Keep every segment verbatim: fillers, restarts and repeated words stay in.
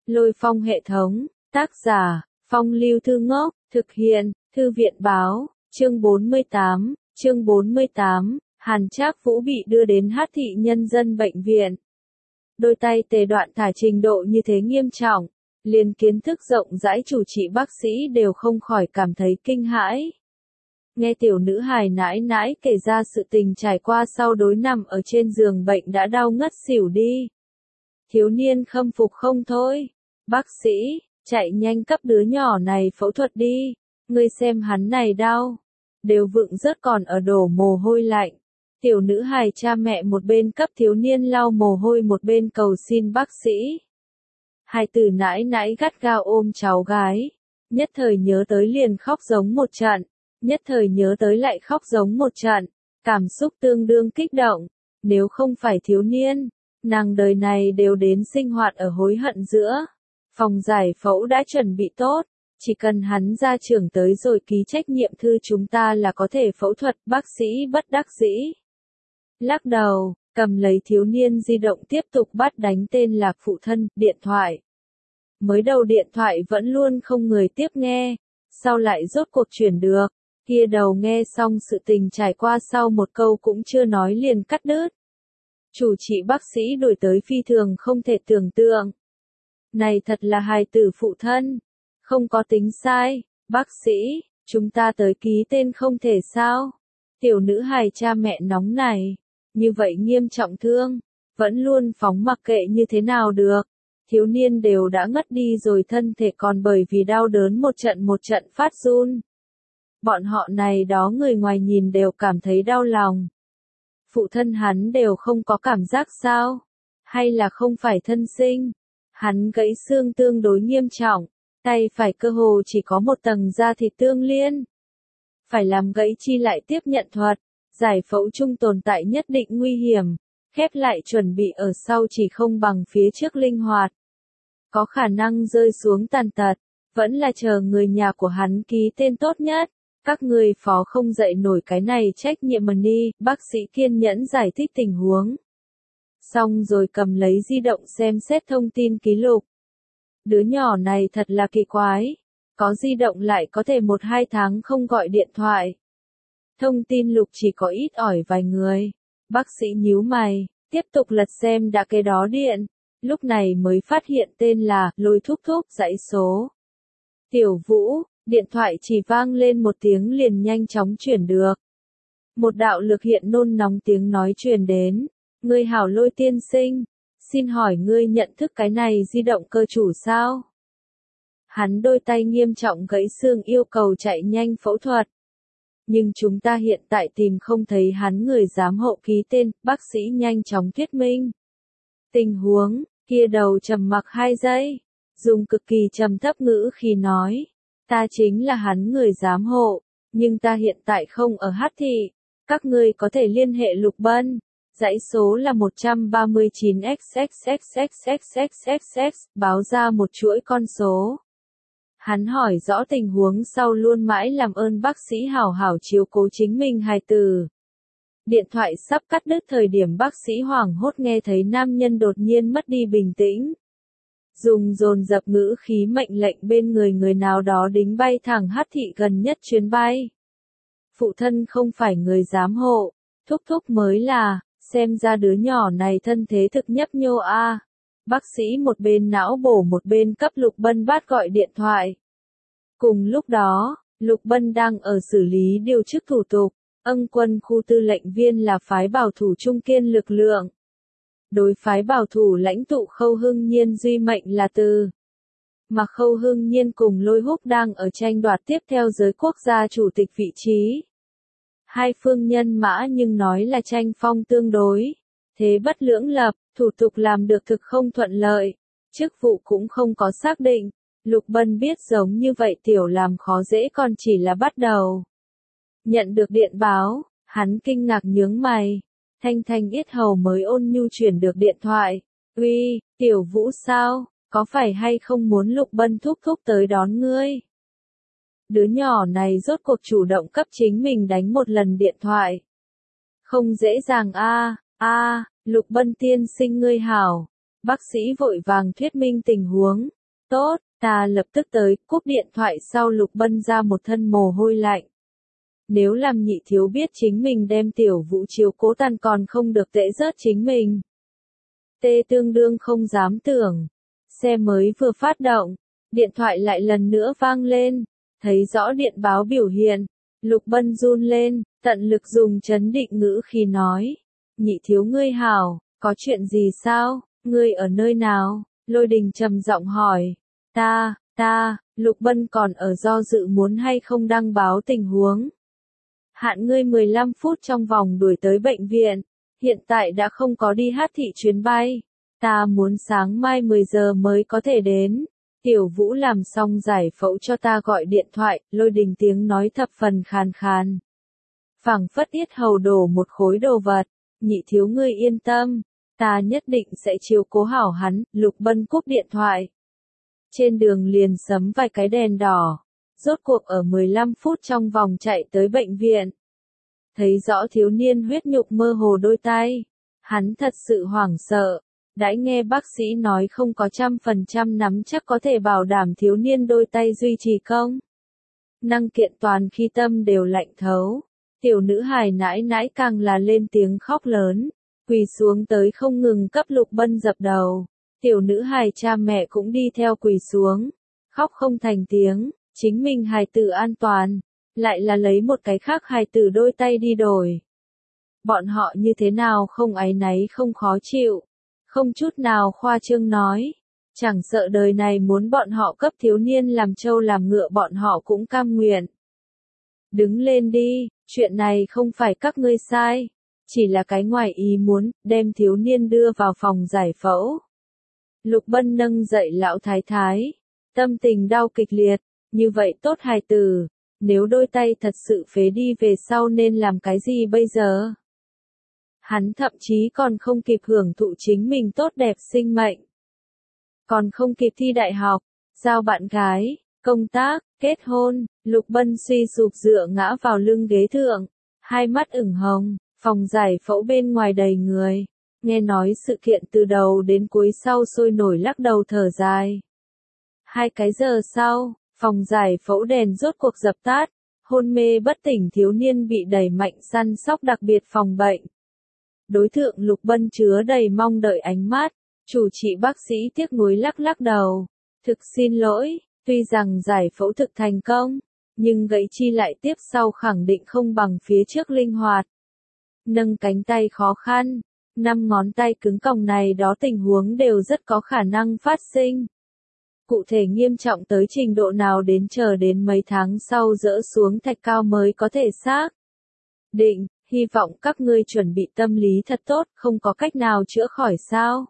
Lôi Phong hệ thống, tác giả, Phong Lưu Thư Ngốc, thực hiện, Thư viện Báo, chương bốn mươi tám, chương bốn mươi tám, Hàn Trác Vũ bị đưa đến Hát Thị Nhân dân bệnh viện. Đôi tay tê đoạn thải trình độ như thế nghiêm trọng, liền kiến thức rộng rãi chủ trị bác sĩ đều không khỏi cảm thấy kinh hãi. Nghe tiểu nữ hài nãi nãi kể ra sự tình trải qua sau đối nằm ở trên giường bệnh đã đau ngất xỉu đi. Thiếu niên khâm phục không thôi. Bác sĩ, chạy nhanh cấp đứa nhỏ này phẫu thuật đi. Ngươi xem hắn này đau. Đều vựng rớt còn ở đổ mồ hôi lạnh. Tiểu nữ hài cha mẹ một bên cấp thiếu niên lau mồ hôi một bên cầu xin bác sĩ. Hai tử nãi nãi gắt gao ôm cháu gái. Nhất thời nhớ tới liền khóc giống một trận. Nhất thời nhớ tới lại khóc giống một trận. Cảm xúc tương đương kích động. Nếu không phải thiếu niên, nàng đời này đều đến sinh hoạt ở hối hận giữa. Phòng giải phẫu đã chuẩn bị tốt. Chỉ cần hắn ra trưởng tới rồi ký trách nhiệm thư chúng ta là có thể phẫu thuật. Bác sĩ bất đắc dĩ. Lắc đầu, cầm lấy thiếu niên di động tiếp tục bắt đánh tên lạc phụ thân, điện thoại. Mới đầu điện thoại vẫn luôn không người tiếp nghe, sau lại rốt cuộc chuyển được, kia đầu nghe xong sự tình trải qua sau một câu cũng chưa nói liền cắt đứt. Chủ trị bác sĩ đổi tới phi thường không thể tưởng tượng. Này thật là hài tử phụ thân, không có tính sai, bác sĩ, chúng ta tới ký tên không thể sao? Tiểu nữ hài cha mẹ nóng này. Như vậy nghiêm trọng thương, vẫn luôn phóng mặc kệ như thế nào được. Thiếu niên đều đã ngất đi rồi thân thể còn bởi vì đau đớn một trận một trận phát run. Bọn họ này đó người ngoài nhìn đều cảm thấy đau lòng. Phụ thân hắn đều không có cảm giác sao? Hay là không phải thân sinh? Hắn gãy xương tương đối nghiêm trọng, tay phải cơ hồ chỉ có một tầng da thịt tương liên. Phải làm gãy chi lại tiếp nhận thuật. Giải phẫu chung tồn tại nhất định nguy hiểm, khép lại chuẩn bị ở sau chỉ không bằng phía trước linh hoạt. Có khả năng rơi xuống tàn tật, vẫn là chờ người nhà của hắn ký tên tốt nhất. Các người phó không dậy nổi cái này trách nhiệm mà đi, bác sĩ kiên nhẫn giải thích tình huống. Xong rồi cầm lấy di động xem xét thông tin ký lục. Đứa nhỏ này thật là kỳ quái, có di động lại có thể một hai tháng không gọi điện thoại. Thông tin lục chỉ có ít ỏi vài người. Bác sĩ nhíu mày, tiếp tục lật xem đã cái đó điện. Lúc này mới phát hiện tên là Lôi Thúc Thúc dãy số. Tiểu Vũ, điện thoại chỉ vang lên một tiếng liền nhanh chóng chuyển được. Một đạo lực hiện nôn nóng tiếng nói truyền đến. Ngươi hảo Lôi tiên sinh, xin hỏi ngươi nhận thức cái này di động cơ chủ sao? Hắn đôi tay nghiêm trọng gãy xương yêu cầu chạy nhanh phẫu thuật. Nhưng chúng ta hiện tại tìm không thấy hắn người dám hộ ký tên, bác sĩ nhanh chóng thuyết minh. Tình huống, kia đầu trầm mặc hai giây, dùng cực kỳ trầm thấp ngữ khi nói, ta chính là hắn người giám hộ, nhưng ta hiện tại không ở Hát Thị, các ngươi có thể liên hệ Lục Bân, dãy số là một ba chín x x x x x x x, báo ra một chuỗi con số. Hắn hỏi rõ tình huống sau luôn mãi làm ơn bác sĩ hảo hảo chiếu cố chính mình hài tử. Điện thoại sắp cắt đứt thời điểm bác sĩ hoảng hốt nghe thấy nam nhân đột nhiên mất đi bình tĩnh. Dùng dồn dập ngữ khí mệnh lệnh bên người người nào đó đính bay thẳng Hát Thị gần nhất chuyến bay. Phụ thân không phải người giám hộ, Thúc Thúc mới là, xem ra đứa nhỏ này thân thế thực nhấp nhô a. Bác sĩ một bên não bổ một bên cấp Lục Bân bát gọi điện thoại. Cùng lúc đó, Lục Bân đang ở xử lý điều chức thủ tục, Ân Quân khu tư lệnh viên là phái bảo thủ trung kiên lực lượng. Đối phái bảo thủ lãnh tụ Khâu Hưng Nhiên duy mệnh là từ. Mà Khâu Hưng Nhiên cùng Lôi Húc đang ở tranh đoạt tiếp theo giới quốc gia chủ tịch vị trí. Hai phương nhân mã nhưng nói là tranh phong tương đối. Thế bất lưỡng lập, thủ tục làm được thực không thuận lợi, chức vụ cũng không có xác định. Lục Bân biết giống như vậy tiểu làm khó dễ còn chỉ là bắt đầu. Nhận được điện báo, hắn kinh ngạc nhướng mày. Thanh thanh yết hầu mới ôn nhu chuyển được điện thoại. Uy, Tiểu Vũ sao, có phải hay không muốn Lục Bân thúc thúc tới đón ngươi? Đứa nhỏ này rốt cuộc chủ động cấp chính mình đánh một lần điện thoại. Không dễ dàng a, a, Lục Bân tiên sinh ngươi hảo. Bác sĩ vội vàng thuyết minh tình huống. Tốt, ta lập tức tới, cúp điện thoại sau Lục Bân ra một thân mồ hôi lạnh. Nếu làm Nhị Thiếu biết chính mình đem Tiểu Vũ chiếu cố tàn còn không được tệ rớt chính mình. Tê tương đương không dám tưởng. Xe mới vừa phát động, điện thoại lại lần nữa vang lên, thấy rõ điện báo biểu hiện, Lục Bân run lên, tận lực dùng trấn định ngữ khi nói. Nhị Thiếu ngươi hảo, có chuyện gì sao, ngươi ở nơi nào? Lôi Đình trầm giọng hỏi. Ta, ta, Lục Bân còn ở do dự muốn hay không đăng báo tình huống. Hạn ngươi mười lăm phút trong vòng đuổi tới bệnh viện, hiện tại đã không có đi hát thị chuyến bay. Ta muốn sáng mai mười giờ mới có thể đến. Tiểu Vũ làm xong giải phẫu cho ta gọi điện thoại, Lôi Đình tiếng nói thập phần khàn khàn. Phảng phất yết hầu đổ một khối đồ vật. Nhị Thiếu ngươi yên tâm, ta nhất định sẽ chiếu cố hảo hắn. Lục Bân cúp điện thoại. Trên đường liền sấm vài cái đèn đỏ. Rốt cuộc ở mười lăm phút trong vòng chạy tới bệnh viện. Thấy rõ thiếu niên huyết nhục mơ hồ đôi tay. Hắn thật sự hoảng sợ. Đã nghe bác sĩ nói không có trăm phần trăm nắm chắc có thể bảo đảm thiếu niên đôi tay duy trì công năng kiện toàn khi tâm đều lạnh thấu. Tiểu nữ hài nãi nãi càng là lên tiếng khóc lớn, quỳ xuống tới không ngừng cấp Lục Bân dập đầu. Tiểu nữ hài cha mẹ cũng đi theo quỳ xuống, khóc không thành tiếng, chính mình hài tử an toàn, lại là lấy một cái khác hài tử đôi tay đi đổi. Bọn họ như thế nào không áy náy không khó chịu, không chút nào khoa trương nói, chẳng sợ đời này muốn bọn họ cấp thiếu niên làm trâu làm ngựa bọn họ cũng cam nguyện. Đứng lên đi, chuyện này không phải các ngươi sai, chỉ là cái ngoài ý muốn, đem thiếu niên đưa vào phòng giải phẫu. Lục Bân nâng dậy lão thái thái, tâm tình đau kịch liệt, như vậy tốt hài tử, nếu đôi tay thật sự phế đi về sau nên làm cái gì bây giờ? Hắn thậm chí còn không kịp hưởng thụ chính mình tốt đẹp sinh mệnh. Còn không kịp thi đại học, giao bạn gái, công tác, kết hôn, Lục Bân suy sụp dựa ngã vào lưng ghế thượng, hai mắt ửng hồng, phòng giải phẫu bên ngoài đầy người. Nghe nói sự kiện từ đầu đến cuối sau sôi nổi lắc đầu thở dài. Hai cái giờ sau, phòng giải phẫu đèn rốt cuộc dập tắt, hôn mê bất tỉnh thiếu niên bị đẩy mạnh săn sóc đặc biệt phòng bệnh. Đối tượng Lục Bân chứa đầy mong đợi ánh mắt, chủ trị bác sĩ tiếc nuối lắc lắc đầu. Thực xin lỗi, tuy rằng giải phẫu thực thành công, nhưng gãy chi lại tiếp sau khẳng định không bằng phía trước linh hoạt. Nâng cánh tay khó khăn, năm ngón tay cứng còng này đó tình huống đều rất có khả năng phát sinh. Cụ thể nghiêm trọng tới trình độ nào đến chờ đến mấy tháng sau dỡ xuống thạch cao mới có thể xác định. Hy vọng các ngươi chuẩn bị tâm lý thật tốt, không có cách nào chữa khỏi sao.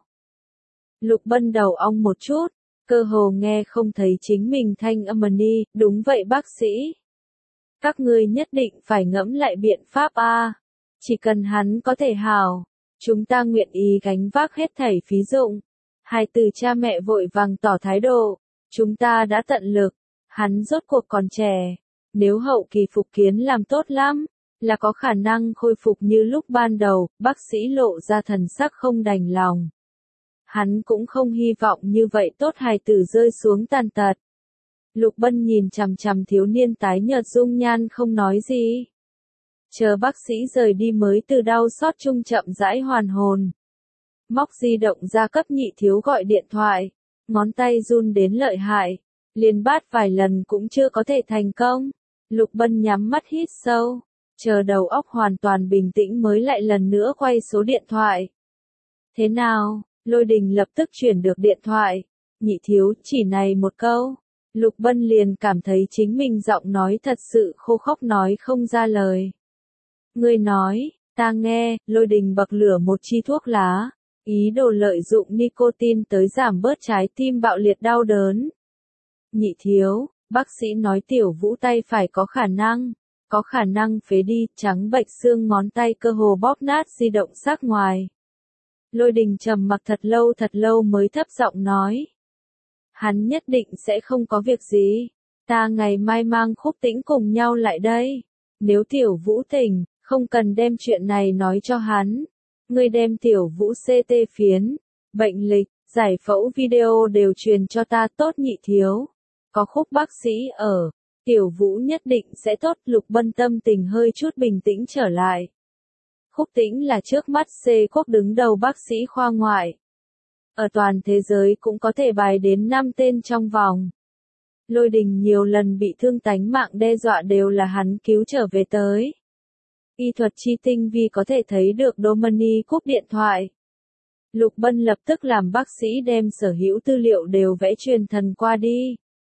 Lục Bân đầu ong một chút, cơ hồ nghe không thấy chính mình thanh âm đi, đúng vậy bác sĩ. Các ngươi nhất định phải ngẫm lại biện pháp a. Chỉ cần hắn có thể hảo, chúng ta nguyện ý gánh vác hết thảy phí dụng. Hai từ cha mẹ vội vàng tỏ thái độ, chúng ta đã tận lực, hắn rốt cuộc còn trẻ, nếu hậu kỳ phục kiến làm tốt lắm, là có khả năng khôi phục như lúc ban đầu. Bác sĩ lộ ra thần sắc không đành lòng. Hắn cũng không hy vọng như vậy tốt hài tử rơi xuống tàn tật. Lục Bân nhìn chằm chằm thiếu niên tái nhợt dung nhan không nói gì. Chờ bác sĩ rời đi mới từ đau xót chung chậm rãi hoàn hồn. Móc di động ra cấp Nhị Thiếu gọi điện thoại, ngón tay run đến lợi hại, liền bát vài lần cũng chưa có thể thành công. Lục Bân nhắm mắt hít sâu, chờ đầu óc hoàn toàn bình tĩnh mới lại lần nữa quay số điện thoại. Thế nào? Lôi Đình lập tức chuyển được điện thoại. Nhị Thiếu, chỉ này một câu. Lục Bân liền cảm thấy chính mình giọng nói thật sự khô khốc nói không ra lời. Ngươi nói, ta nghe. Lôi Đình bậc lửa một chi thuốc lá, ý đồ lợi dụng nicotine tới giảm bớt trái tim bạo liệt đau đớn. Nhị Thiếu, bác sĩ nói Tiểu Vũ tay phải có khả năng, có khả năng phế đi, trắng bệch xương ngón tay cơ hồ bóp nát di động sát ngoài. Lôi Đình trầm mặc thật lâu thật lâu mới thấp giọng nói. Hắn nhất định sẽ không có việc gì. Ta ngày mai mang Khúc Tĩnh cùng nhau lại đây. Nếu Tiểu Vũ tỉnh, không cần đem chuyện này nói cho hắn. Ngươi đem Tiểu Vũ xê tê phiến, bệnh lịch, Giải phẫu video đều truyền cho ta tốt nhị thiếu. Có khúc bác sĩ ở, Tiểu Vũ nhất định sẽ tốt. Lục Bân tâm tình hơi chút bình tĩnh trở lại. Khúc Tĩnh là trước mắt C quốc đứng đầu bác sĩ khoa ngoại. Ở toàn thế giới cũng có thể bài đến năm tên trong vòng. Lôi Đình nhiều lần bị thương tánh mạng đe dọa đều là hắn cứu trở về tới. Y thuật chi tinh vi có thể thấy được Domini cúp điện thoại. Lục Bân lập tức làm bác sĩ đem sở hữu tư liệu đều vẽ truyền thần qua đi.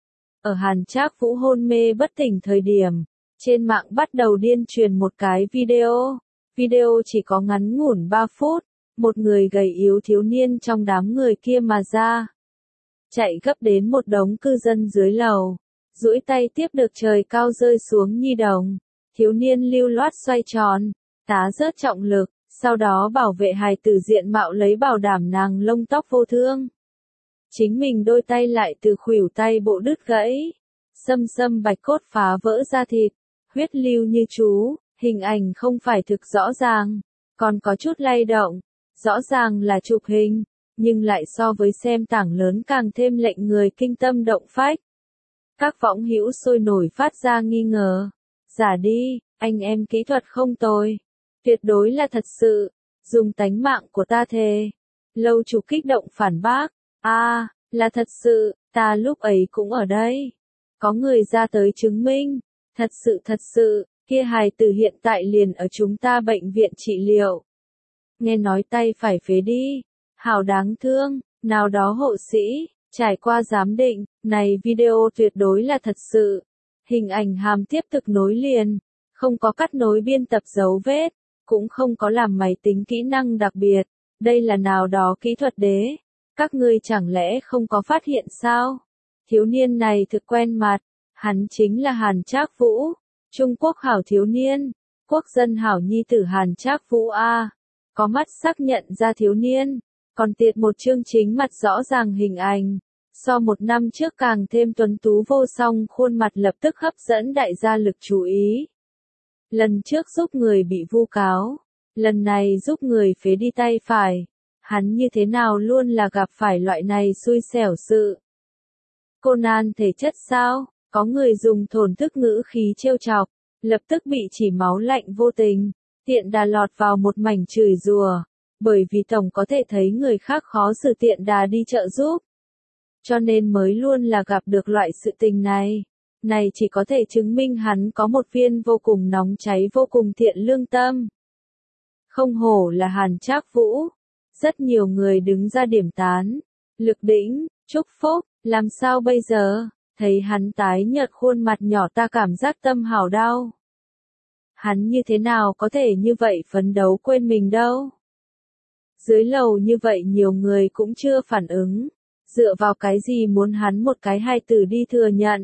Ở Hàn Trác Vũ hôn mê bất tỉnh thời điểm, trên mạng bắt đầu điên truyền một cái video. Video chỉ có ngắn ngủn ba phút, một người gầy yếu thiếu niên trong đám người kia mà ra. Chạy gấp đến một đống cư dân dưới lầu, duỗi tay tiếp được trời cao rơi xuống nhi đồng. Thiếu niên lưu loát xoay tròn, tá rớt trọng lực, sau đó bảo vệ hài tử diện mạo lấy bảo đảm nàng lông tóc vô thương. Chính mình đôi tay lại từ khuỷu tay bộ đứt gãy, xâm xâm bạch cốt phá vỡ da thịt, huyết lưu như chú, hình ảnh không phải thực rõ ràng, còn có chút lay động, rõ ràng là chụp hình, nhưng lại so với xem tảng lớn càng thêm lệnh người kinh tâm động phách. Các võng hữu sôi nổi phát ra nghi ngờ. Giả đi, anh em kỹ thuật không tồi. Tuyệt đối là thật sự. Dùng tánh mạng của ta thề. Lâu Chủ kích động phản bác. A, à, là thật sự, ta lúc ấy cũng ở đây. Có người ra tới chứng minh. Thật sự thật sự, kia hài tử hiện tại liền ở chúng ta bệnh viện trị liệu. Nghe nói tay phải phế đi. Hảo đáng thương, nào đó hộ sĩ, trải qua giám định, này video tuyệt đối là thật sự. Hình ảnh hàm tiếp thực nối liền, không có cắt nối biên tập dấu vết, cũng không có làm máy tính kỹ năng đặc biệt. Đây là nào đó kỹ thuật đế. Các ngươi chẳng lẽ không có phát hiện sao? Thiếu niên này thực quen mặt, hắn chính là Hàn Trác Vũ, Trung Quốc hảo thiếu niên, quốc dân hảo nhi tử Hàn Trác Vũ A. Có mắt xác nhận ra thiếu niên, còn tiệt một chương chính mặt rõ ràng hình ảnh. So một năm trước càng thêm tuấn tú vô song, khuôn mặt lập tức hấp dẫn đại gia lực chú ý. Lần trước giúp người bị vu cáo, lần này giúp người phế đi tay phải. Hắn như thế nào luôn là gặp phải loại này xui xẻo sự. Conan thể chất sao? Có người dùng thổn thức ngữ khí trêu chọc, lập tức bị chỉ máu lạnh vô tình, tiện đà lọt vào một mảnh chửi rủa, bởi vì tổng có thể thấy người khác khó xử tiện đà đi trợ giúp. Cho nên mới luôn là gặp được loại sự tình này. Này chỉ có thể chứng minh hắn có một viên vô cùng nóng cháy vô cùng thiện lương tâm. Không hổ là Hàn Trác Vũ. Rất nhiều người đứng ra điểm tán. Lực Đĩnh, chúc phúc, làm sao bây giờ? Thấy hắn tái nhợt khuôn mặt nhỏ ta cảm giác tâm hào đau. Hắn như thế nào có thể như vậy phấn đấu quên mình đâu? Dưới lầu như vậy nhiều người cũng chưa phản ứng. Dựa vào cái gì muốn hắn một cái hài tử đi thừa nhận?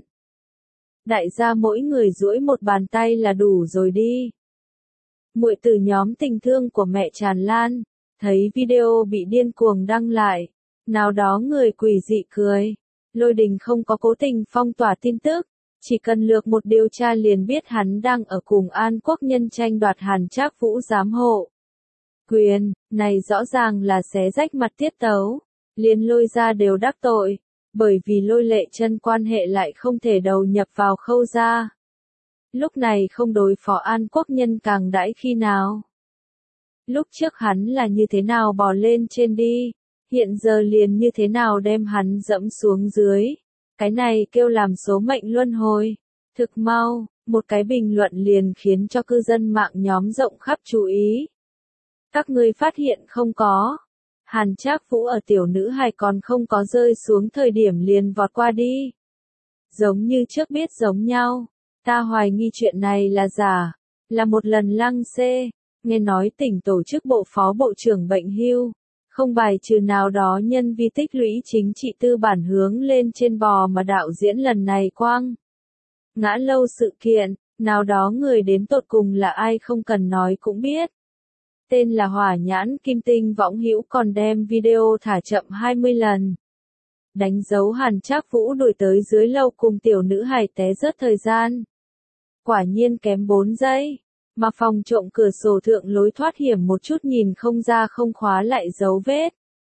Đại gia mỗi người duỗi một bàn tay là đủ rồi đi. Muội tử nhóm tình thương của mẹ tràn lan, thấy video bị điên cuồng đăng lại, nào đó người quỷ dị cười. Lôi Đình không có cố tình phong tỏa tin tức, chỉ cần lược một điều tra liền biết hắn đang ở cùng An Quốc nhân tranh đoạt Hàn Trác Vũ giám hộ quyền, này rõ ràng là xé rách mặt tiết tấu. Liền Lôi gia đều đắc tội, bởi vì Lôi Lệ Chân quan hệ lại không thể đầu nhập vào Khâu gia. Lúc này không đối phó An Quốc nhân càng đãi khi nào. Lúc trước hắn là như thế nào bò lên trên đi, hiện giờ liền như thế nào đem hắn dẫm xuống dưới. Cái này kêu làm số mệnh luân hồi. Thực mau, một cái bình luận liền khiến cho cư dân mạng nhóm rộng khắp chú ý. Các ngươi phát hiện không có? Hàn Trác Vũ ở tiểu nữ hài còn không có rơi xuống thời điểm liền vọt qua đi. Giống như trước biết giống nhau. Ta hoài nghi chuyện này là giả. Là một lần lăng xê. Nghe nói tỉnh tổ chức bộ phó bộ trưởng bệnh hưu. Không bài trừ nào đó nhân vi tích lũy chính trị tư bản hướng lên trên bò mà đạo diễn lần này quang. Ngã lâu sự kiện, nào đó người đến tột cùng là ai không cần nói cũng biết. Tên là Hỏa Nhãn Kim Tinh võng hữu còn đem video thả chậm hai mươi lần. Đánh dấu Hàn Trác Vũ đuổi tới dưới lầu cùng tiểu nữ hài té rớt thời gian. Quả nhiên kém bốn giây. Mà phòng trộm cửa sổ thượng lối thoát hiểm một chút nhìn không ra không khóa lại dấu vết.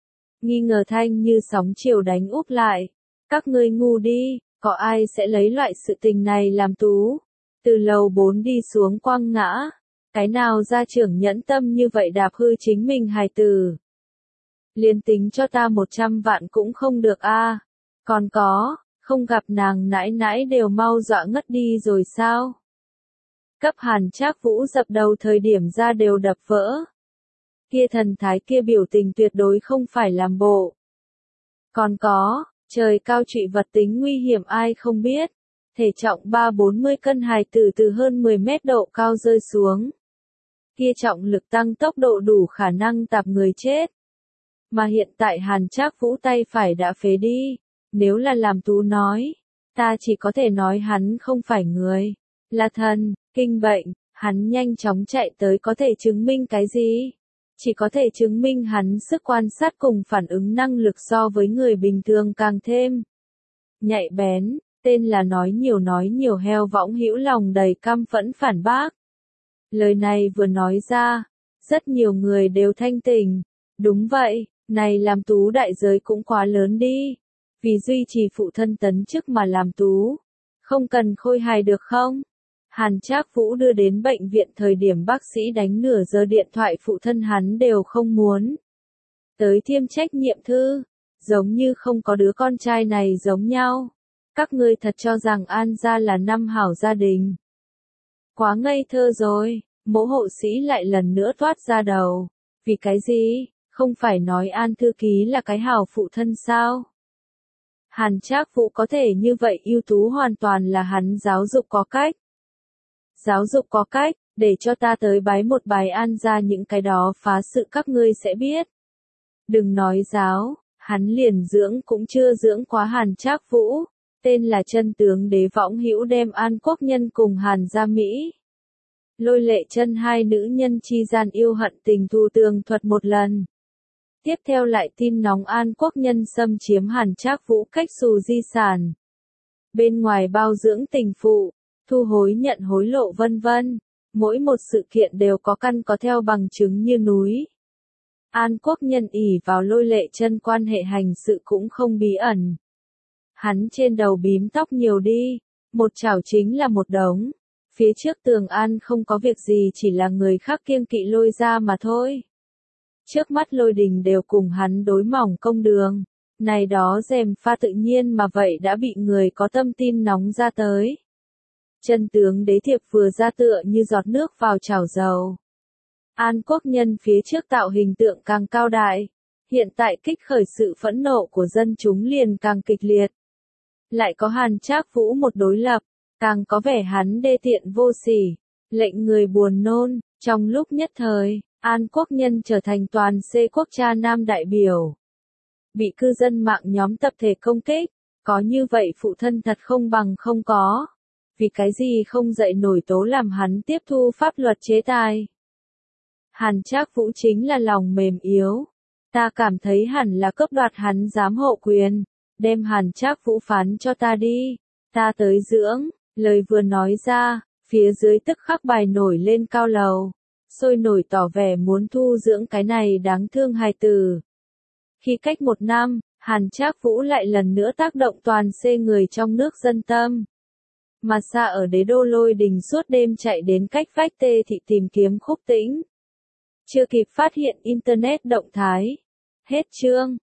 Nghi ngờ thanh như sóng chiều đánh úp lại. Các ngươi ngu đi, có ai sẽ lấy loại sự tình này làm tú. Từ lầu bốn đi xuống quăng ngã. Cái nào gia trưởng nhẫn tâm như vậy đạp hư chính mình hài tử. Liên tính cho ta một trăm vạn cũng không được a. Còn có, không gặp nàng nãi nãi đều mau dọa ngất đi rồi sao? Cấp Hàn Trác Vũ dập đầu thời điểm ra đều đập vỡ. Kia thần thái kia biểu tình tuyệt đối không phải làm bộ. Còn có, trời cao trụy vật tính nguy hiểm ai không biết. Thể trọng ba bốn mươi cân hài tử từ hơn mười mét độ cao rơi xuống. Kia trọng lực tăng tốc độ đủ khả năng tạp người chết. Mà hiện tại Hàn Trác Vũ tay phải đã phế đi. Nếu là làm tú nói, ta chỉ có thể nói hắn không phải người, là thần, kinh bệnh. Hắn nhanh chóng chạy tới có thể chứng minh cái gì? Chỉ có thể chứng minh hắn sức quan sát cùng phản ứng năng lực so với người bình thường càng thêm nhạy bén. Tên là nói nhiều nói nhiều heo võng hữu lòng đầy căm phẫn phản bác. Lời này vừa nói ra, rất nhiều người đều thanh tỉnh. Đúng vậy, này làm tú đại giới cũng quá lớn đi. Vì duy trì phụ thân tấn chức mà làm tú. Không cần khôi hài được không? Hàn Trác Vũ đưa đến bệnh viện thời điểm bác sĩ đánh nửa giờ điện thoại phụ thân hắn đều không muốn. Tới thiêm trách nhiệm thư, giống như không có đứa con trai này giống nhau. Các ngươi thật cho rằng An gia là năm hảo gia đình. Quá ngây thơ rồi, mỗ hộ sĩ lại lần nữa toát ra đầu. Vì cái gì, không phải nói An thư ký là cái hảo phụ thân sao? Hàn Trác Vũ có thể như vậy ưu tú hoàn toàn là hắn giáo dục có cách. Giáo dục có cách, để cho ta tới bái một bài An gia những cái đó phá sự các ngươi sẽ biết. Đừng nói giáo, hắn liền dưỡng cũng chưa dưỡng quá Hàn Trác Vũ. Tên là chân tướng đế võng hữu đem An Quốc Nhân cùng Hàn gia Mỹ. Lôi Lệ Chân hai nữ nhân chi gian yêu hận tình thù tường thuật một lần. Tiếp theo lại tin nóng An Quốc Nhân xâm chiếm Hàn Trác Vũ cách xù di sản. Bên ngoài bao dưỡng tình phụ, thu hối nhận hối lộ vân vân. Mỗi một sự kiện đều có căn có theo bằng chứng như núi. An Quốc Nhân ỷ vào Lôi Lệ Chân quan hệ hành sự cũng không bí ẩn. Hắn trên đầu bím tóc nhiều đi, một chảo chính là một đống. Phía trước Tường An không có việc gì chỉ là người khác kiêng kỵ Lôi ra mà thôi. Trước mắt Lôi Đình đều cùng hắn đối mỏng công đường. Này đó rèm pha tự nhiên mà vậy đã bị người có tâm tin nóng ra tới. Chân tướng đế thiệp vừa ra tựa như giọt nước vào chảo dầu. An Quốc Nhân phía trước tạo hình tượng càng cao đại. Hiện tại kích khởi sự phẫn nộ của dân chúng liền càng kịch liệt. Lại có Hàn Trác Vũ một đối lập, càng có vẻ hắn đê tiện vô sỉ, lệnh người buồn nôn. Trong lúc nhất thời, An Quốc Nhân trở thành toàn C quốc cha nam đại biểu. Bị cư dân mạng nhóm tập thể công kích, có như vậy phụ thân thật không bằng không có. Vì cái gì không dậy nổi tố làm hắn tiếp thu pháp luật chế tài. Hàn Trác Vũ chính là lòng mềm yếu. Ta cảm thấy hẳn là cấp đoạt hắn giám hộ quyền. Đem Hàn Trác Vũ phán cho ta đi. Ta tới dưỡng. Lời vừa nói ra, phía dưới tức khắc bài nổi lên cao lầu. Sôi nổi tỏ vẻ muốn thu dưỡng cái này đáng thương hài tử. Khi cách một năm, Hàn Trác Vũ lại lần nữa tác động toàn C người trong nước dân tâm. Mà xa ở đế đô Lôi Đình suốt đêm chạy đến cách vách Tê Thị tìm kiếm Khúc Tĩnh. Chưa kịp phát hiện Internet động thái. Hết chương.